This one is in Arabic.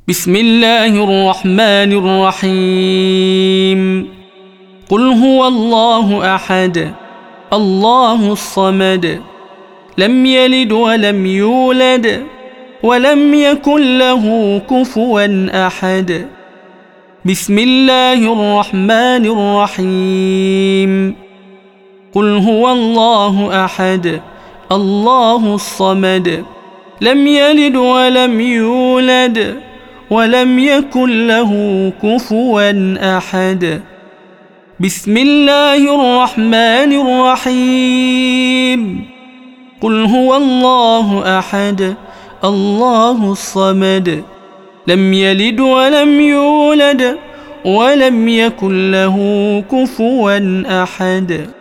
بسم الله الرحمن الرحيم. قل هو الله أحد الله الصمد لم يلد ولم يولد ولم يكن له كفوا أحد. بسم الله الرحمن الرحيم. قل هو الله أحد الله الصمد لم يلد ولم يولد ولم يكن له كفوا أحد. بسم الله الرحمن الرحيم. قل هو الله أحد الله الصمد لم يلد ولم يولد ولم يكن له كفوا أحد.